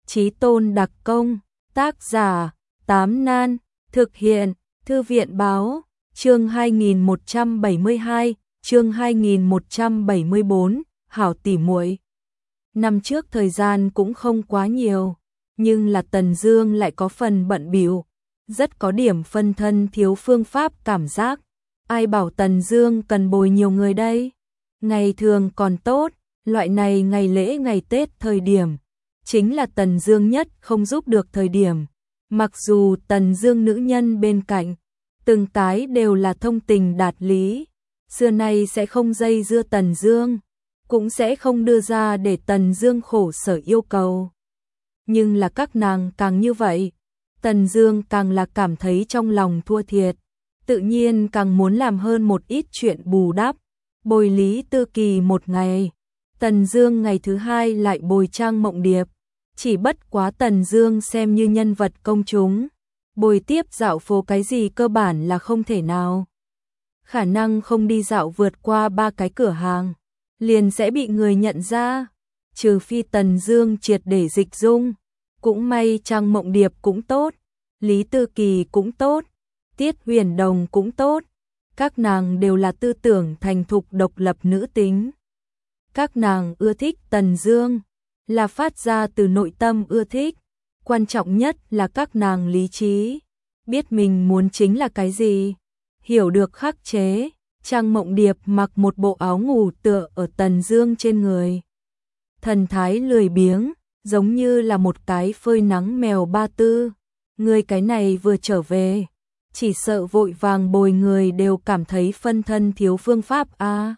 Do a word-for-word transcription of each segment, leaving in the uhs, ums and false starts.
Chí tôn đặc công, tác giả, Tám Nan, thực hiện, Thư viện báo, chương hai nghìn một trăm bảy mươi hai, chương hai nghìn một trăm bảy mươi bốn, hảo tỉ muội. Năm trước thời gian cũng không quá nhiều, nhưng là Tần Dương lại có phần bận bịu, rất có điểm phân thân thiếu phương pháp cảm giác. Ai bảo Tần Dương cần bồi nhiều người đây? Ngày thường còn tốt, loại này ngày lễ ngày Tết thời điểm, chính là Tần Dương nhất không giúp được thời điểm. Mặc dù Tần Dương nữ nhân bên cạnh, từng cái đều là thông tình đạt lý, xưa nay sẽ không dây dưa Tần Dương, cũng sẽ không đưa ra để Tần Dương khổ sở yêu cầu. Nhưng là các nàng càng như vậy, Tần Dương càng là cảm thấy trong lòng thua thiệt, tự nhiên càng muốn làm hơn một ít chuyện bù đắp. Bồi Lý Tư Kỳ một ngày, Tần Dương ngày thứ hai lại bồi Trang Mộng Điệp, chỉ bất quá Tần Dương xem như nhân vật công chúng, bồi tiếp dạo phố cái gì cơ bản là không thể nào. Khả năng không đi dạo vượt qua ba cái cửa hàng, liền sẽ bị người nhận ra, trừ phi Tần Dương triệt để dịch dung. Cũng may Trang Mộng Điệp cũng tốt, Lý Tư Kỳ cũng tốt, Tiết Huyền Đồng cũng tốt, các nàng đều là tư tưởng thành thục độc lập nữ tính. Các nàng ưa thích Tần Dương, là phát ra từ nội tâm ưa thích, quan trọng nhất là các nàng lý trí, biết mình muốn chính là cái gì, hiểu được khắc chế. Trang Mộng Điệp mặc một bộ áo ngủ tựa ở Tần Dương trên người, thần thái lười biếng, giống như là một cái phơi nắng mèo ba tư. Người cái này vừa trở về, chỉ sợ vội vàng bồi người đều cảm thấy phân thân thiếu phương pháp a. À.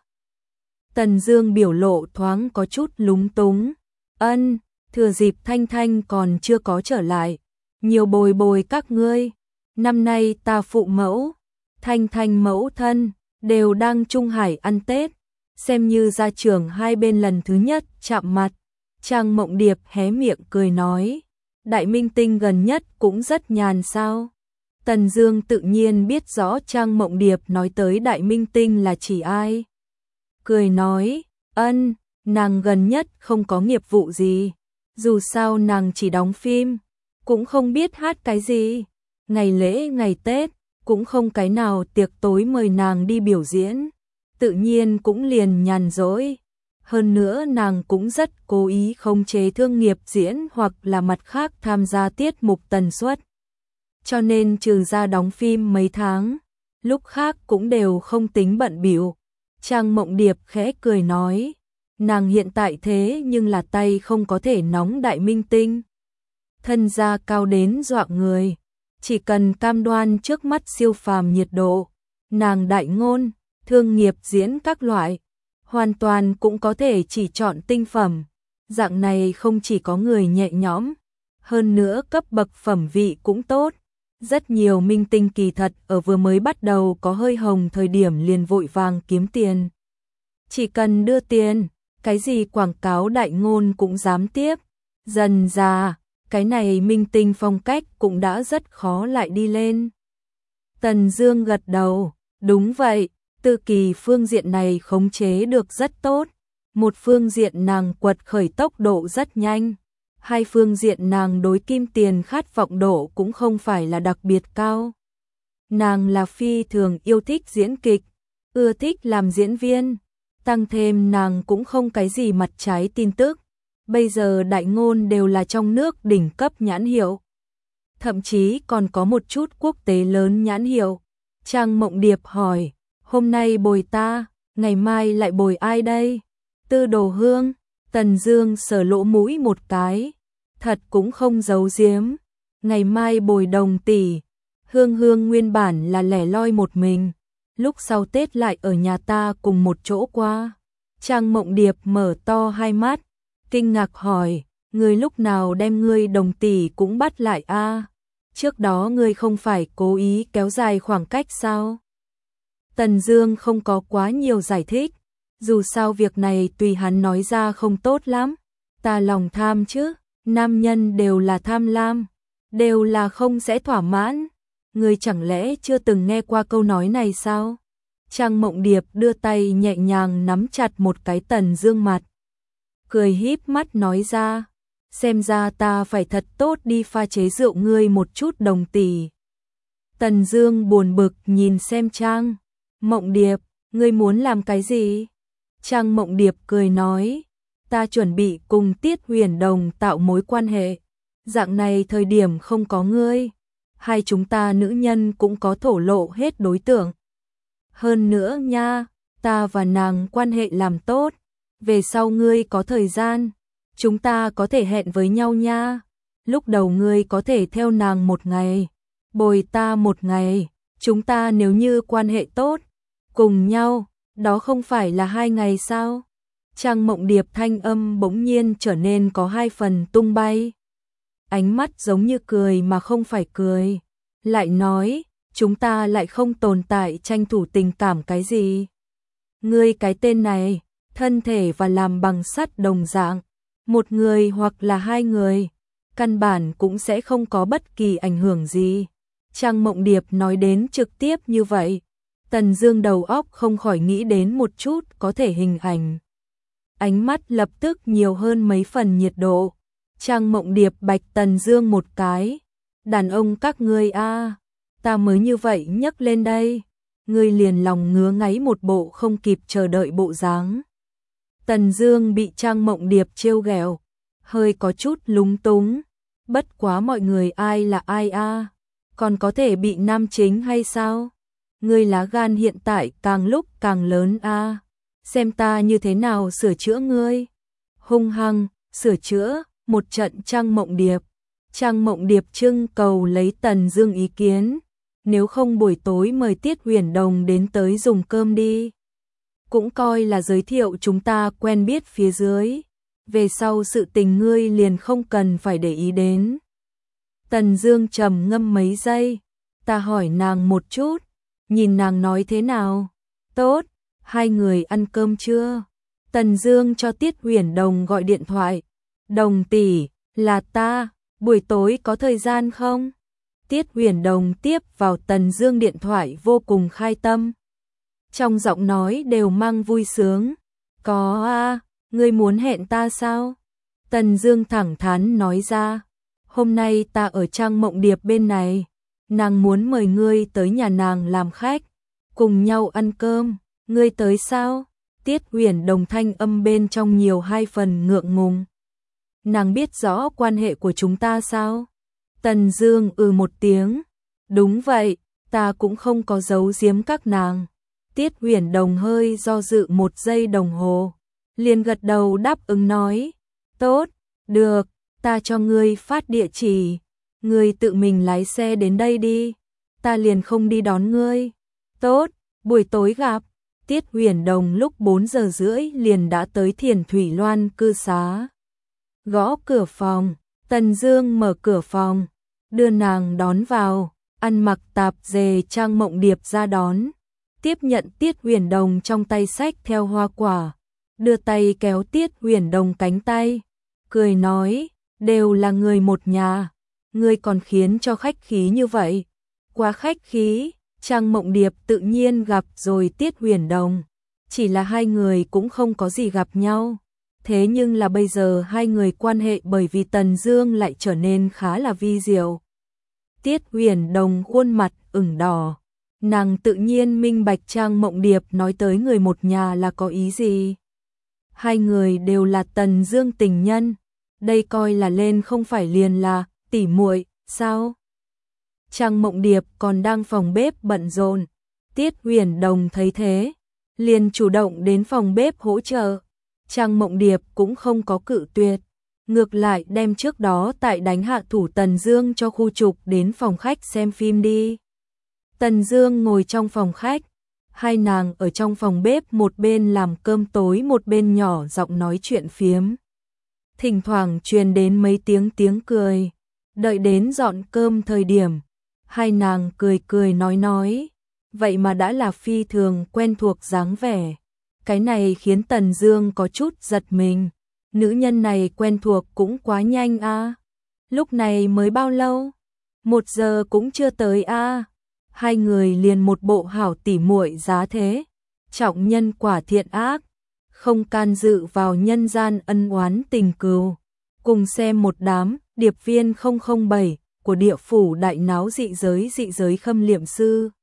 Tần Dương biểu lộ thoáng có chút lúng túng. Ân, thừa dịp Thanh Thanh còn chưa có trở lại, nhiều bồi bồi các ngươi. Năm nay ta phụ mẫu, Thanh Thanh mẫu thân đều đang Trung Hải ăn Tết, xem như gia trưởng hai bên lần thứ nhất chạm mặt. Trang Mộng Điệp hé miệng cười nói, Đại Minh Tinh gần nhất cũng rất nhàn sao? Tần Dương tự nhiên biết rõ Trang Mộng Điệp nói tới Đại Minh Tinh là chỉ ai. Cười nói, ân, nàng gần nhất không có nghiệp vụ gì, dù sao nàng chỉ đóng phim, cũng không biết hát cái gì, ngày lễ ngày Tết, cũng không cái nào tiệc tối mời nàng đi biểu diễn, tự nhiên cũng liền nhàn rỗi. Hơn nữa nàng cũng rất cố ý khống chế thương nghiệp diễn hoặc là mặt khác tham gia tiết mục tần suất. Cho nên trừ ra đóng phim mấy tháng, lúc khác cũng đều không tính bận bịu. Trang Mộng Điệp khẽ cười nói, nàng hiện tại thế nhưng là tay không có thể nóng Đại Minh Tinh. Thân gia cao đến dọa người, chỉ cần cam đoan trước mắt siêu phàm nhiệt độ, nàng đại ngôn, thương nghiệp diễn các loại, hoàn toàn cũng có thể chỉ chọn tinh phẩm. Dạng này không chỉ có người nhẹ nhõm, hơn nữa cấp bậc phẩm vị cũng tốt. Rất nhiều minh tinh kỳ thật ở vừa mới bắt đầu có hơi hồng thời điểm liền vội vàng kiếm tiền. Chỉ cần đưa tiền, cái gì quảng cáo đại ngôn cũng dám tiếp. Dần dà, cái này minh tinh phong cách cũng đã rất khó lại đi lên. Tần Dương gật đầu, đúng vậy, Tư Kỳ phương diện này khống chế được rất tốt. Một phương diện nàng quật khởi tốc độ rất nhanh, hai phương diện nàng đối kim tiền khát vọng độ cũng không phải là đặc biệt cao. Nàng là phi thường yêu thích diễn kịch, ưa thích làm diễn viên, tăng thêm nàng cũng không cái gì mặt trái tin tức. Bây giờ đại ngôn đều là trong nước đỉnh cấp nhãn hiệu, thậm chí còn có một chút quốc tế lớn nhãn hiệu. Trang Mộng Điệp hỏi, hôm nay bồi ta, ngày mai lại bồi ai đây? Tư Đồ Hương. Tần Dương sờ lỗ mũi một cái, thật cũng không giấu giếm, ngày mai bồi Đồng tỷ. Hương Hương nguyên bản là lẻ loi một mình, lúc sau Tết lại ở nhà ta cùng một chỗ qua. Trang Mộng Điệp mở to hai mắt, kinh ngạc hỏi, ngươi lúc nào đem ngươi Đồng tỷ cũng bắt lại a? À? Trước đó ngươi không phải cố ý kéo dài khoảng cách sao? Tần Dương không có quá nhiều giải thích, dù sao việc này tùy hắn nói ra không tốt lắm. Ta lòng tham chứ, nam nhân đều là tham lam, đều là không sẽ thỏa mãn. Ngươi chẳng lẽ chưa từng nghe qua câu nói này sao? Trang Mộng Điệp đưa tay nhẹ nhàng nắm chặt một cái Tần Dương mặt, cười híp mắt nói ra, xem ra ta phải thật tốt đi pha chế rượu ngươi một chút Đồng tỷ. Tần Dương buồn bực nhìn xem Trang Mộng Điệp, ngươi muốn làm cái gì? Trang Mộng Điệp cười nói, ta chuẩn bị cùng Tiết Huyền Đồng tạo mối quan hệ, dạng này thời điểm không có ngươi, hai chúng ta nữ nhân cũng có thổ lộ hết đối tượng. Hơn nữa nha, ta và nàng quan hệ làm tốt, về sau ngươi có thời gian, chúng ta có thể hẹn với nhau nha. Lúc đầu ngươi có thể theo nàng một ngày, bồi ta một ngày, chúng ta nếu như quan hệ tốt, cùng nhau, đó không phải là hai ngày sao? Trang Mộng Điệp thanh âm bỗng nhiên trở nên có hai phần tung bay. Ánh mắt giống như cười mà không phải cười. Lại nói, chúng ta lại không tồn tại tranh thủ tình cảm cái gì. Ngươi cái tên này, thân thể và làm bằng sắt đồng dạng, một người hoặc là hai người, căn bản cũng sẽ không có bất kỳ ảnh hưởng gì. Trang Mộng Điệp nói đến trực tiếp như vậy, Tần Dương đầu óc không khỏi nghĩ đến một chút có thể hình ảnh. Ánh mắt lập tức nhiều hơn mấy phần nhiệt độ. Trang Mộng Điệp bạch Tần Dương một cái. Đàn ông các ngươi a, ta mới như vậy nhấc lên đây. Ngươi liền lòng ngứa ngáy một bộ không kịp chờ đợi bộ dáng. Tần Dương bị Trang Mộng Điệp trêu ghẹo, hơi có chút lúng túng. Bất quá mọi người ai là ai a, còn có thể bị nam chính hay sao? Ngươi lá gan hiện tại càng lúc càng lớn a, xem ta như thế nào sửa chữa ngươi. Hung hăng sửa chữa một trận Trang Mộng Điệp. Trang Mộng Điệp trưng cầu lấy Tần Dương ý kiến, nếu không buổi tối mời Tiết Huyền Đồng đến tới dùng cơm đi. Cũng coi là giới thiệu chúng ta quen biết phía dưới, về sau sự tình ngươi liền không cần phải để ý đến. Tần Dương trầm ngâm mấy giây, ta hỏi nàng một chút, nhìn nàng nói thế nào. Tốt, hai người ăn cơm chưa? Tần Dương cho Tiết Huyền Đồng gọi điện thoại. Đồng tỷ, là ta, buổi tối có thời gian không? Tiết Huyền Đồng tiếp vào Tần Dương điện thoại vô cùng khai tâm. Trong giọng nói đều mang vui sướng. Có a, ngươi muốn hẹn ta sao? Tần Dương thẳng thắn nói ra. Hôm nay ta ở Trang Mộng Điệp bên này, nàng muốn mời ngươi tới nhà nàng làm khách, cùng nhau ăn cơm, ngươi tới sao? Tiết Huyền Đồng thanh âm bên trong nhiều hai phần ngượng ngùng. Nàng biết rõ quan hệ của chúng ta sao? Tần Dương ừ một tiếng. Đúng vậy, ta cũng không có giấu giếm các nàng. Tiết Huyền Đồng hơi do dự một giây đồng hồ, liền gật đầu đáp ứng nói. Tốt, được, ta cho ngươi phát địa chỉ. Ngươi tự mình lái xe đến đây đi, ta liền không đi đón ngươi. Tốt, buổi tối gặp. Tiết Huyền Đồng lúc bốn giờ rưỡi liền đã tới Thiền Thủy Loan cư xá. Gõ cửa phòng, Tần Dương mở cửa phòng, đưa nàng đón vào, ăn mặc tạp dề Trang Mộng Điệp ra đón, tiếp nhận Tiết Huyền Đồng trong tay xách theo hoa quả, đưa tay kéo Tiết Huyền Đồng cánh tay, cười nói, đều là người một nhà, ngươi còn khiến cho khách khí như vậy, quá khách khí. Trang Mộng Điệp tự nhiên gặp rồi Tiết Huyền Đồng, chỉ là hai người cũng không có gì gặp nhau. Thế nhưng là bây giờ hai người quan hệ bởi vì Tần Dương lại trở nên khá là vi diệu. Tiết Huyền Đồng khuôn mặt ửng đỏ, nàng tự nhiên minh bạch Trang Mộng Điệp nói tới người một nhà là có ý gì. Hai người đều là Tần Dương tình nhân, đây coi là lên không phải liền là tỉ muội sao? Trang Mộng Điệp còn đang phòng bếp bận rộn, Tiết Huyền Đồng thấy thế, liền chủ động đến phòng bếp hỗ trợ. Trang Mộng Điệp cũng không có cự tuyệt, ngược lại đem trước đó tại đánh hạ thủ Tần Dương cho khu trục đến phòng khách xem phim đi. Tần Dương ngồi trong phòng khách, hai nàng ở trong phòng bếp một bên làm cơm tối một bên nhỏ giọng nói chuyện phiếm. Thỉnh thoảng truyền đến mấy tiếng tiếng cười, đợi đến dọn cơm thời điểm, hai nàng cười cười nói nói, vậy mà đã là phi thường quen thuộc dáng vẻ. Cái này khiến Tần Dương có chút giật mình, nữ nhân này quen thuộc cũng quá nhanh a. Lúc này mới bao lâu? Một giờ cũng chưa tới a. Hai người liền một bộ hảo tỉ muội giá thế, trọng nhân quả thiện ác, không can dự vào nhân gian ân oán tình cừu, Cùng xem một đám điệp viên không không bảy của địa phủ đại náo dị giới dị giới khâm liệm sư.